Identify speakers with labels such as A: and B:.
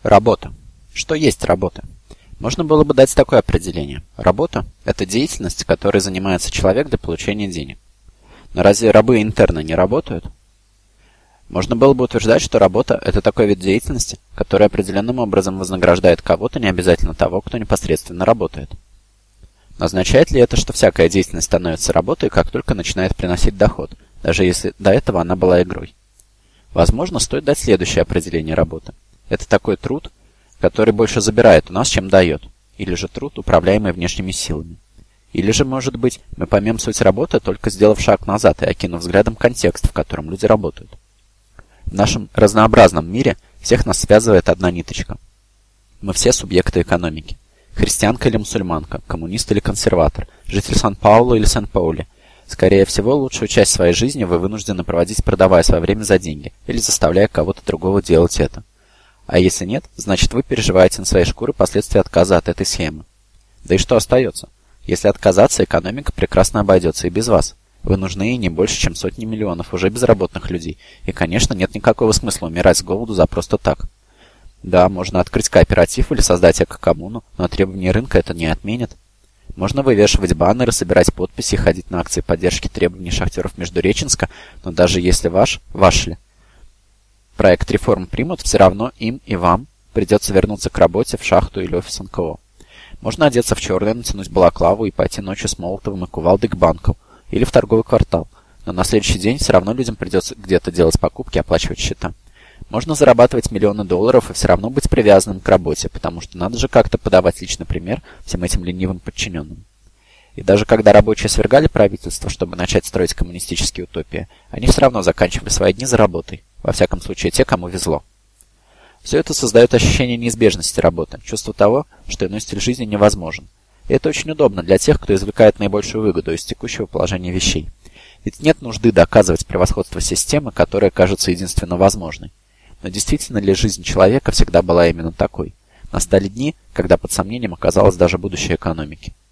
A: Работа. Что есть работа? Можно было бы дать такое определение. Работа– это деятельность, которой занимается человек для получения денег. Но разве рабы-интерны не работают? Можно было бы утверждать, что работа– это такой вид деятельности, который определенным образом вознаграждает кого-то, не обязательно того, кто непосредственно работает. Но означает ли это, что всякая деятельность становится работой, как только начинает приносить доход, даже если до этого она была игрой? Возможно, стоит дать следующее определение работы. Это такой труд, который больше забирает у нас, чем дает. Или же труд, управляемый внешними силами. Или же, может быть, мы поймем суть работы, только сделав шаг назад и окинув взглядом контекст, в котором люди работают. В нашем разнообразном мире всех нас связывает одна ниточка. Мы все субъекты экономики. Христианка или мусульманка, коммунист или консерватор, житель Сан-Паулу или Сан-Паули. Скорее всего, лучшую часть своей жизни вы вынуждены проводить, продавая свое время за деньги, или заставляя кого-то другого делать это. А если нет, значит вы переживаете на своей шкуре последствия отказа от этой схемы. Да и что остается? Если отказаться, экономика прекрасно обойдется и без вас. Вы нужны ей не больше, чем сотни миллионов уже безработных людей. И, конечно, нет никакого смысла умирать с голоду за просто так. Да, можно открыть кооператив или создать эко-коммуну, но требования рынка это не отменит. Можно вывешивать баннеры, собирать подписи и ходить на акции поддержки требований шахтеров Междуреченска, но даже если ваш ли проект реформ примут, все равно им и вам придется вернуться к работе в шахту или офис НКО. Можно одеться в черное, натянуть балаклаву и пойти ночью с Молотовым и кувалдой к банку или в торговый квартал, но на следующий день все равно людям придется где-то делать покупки и оплачивать счета. Можно зарабатывать миллионы долларов и все равно быть привязанным к работе, потому что надо же как-то подавать личный пример всем этим ленивым подчиненным. И даже когда рабочие свергали правительство, чтобы начать строить коммунистические утопии, они все равно заканчивали свои дни за работой, во всяком случае те, кому везло. Все это создает ощущение неизбежности работы, чувство того, что иной стиль жизни невозможен. И это очень удобно для тех, кто извлекает наибольшую выгоду из текущего положения вещей. Ведь нет нужды доказывать превосходство системы, которая кажется единственно возможной. Но действительно ли жизнь человека всегда была именно такой? Настали дни, когда под сомнением оказалось даже будущее экономики.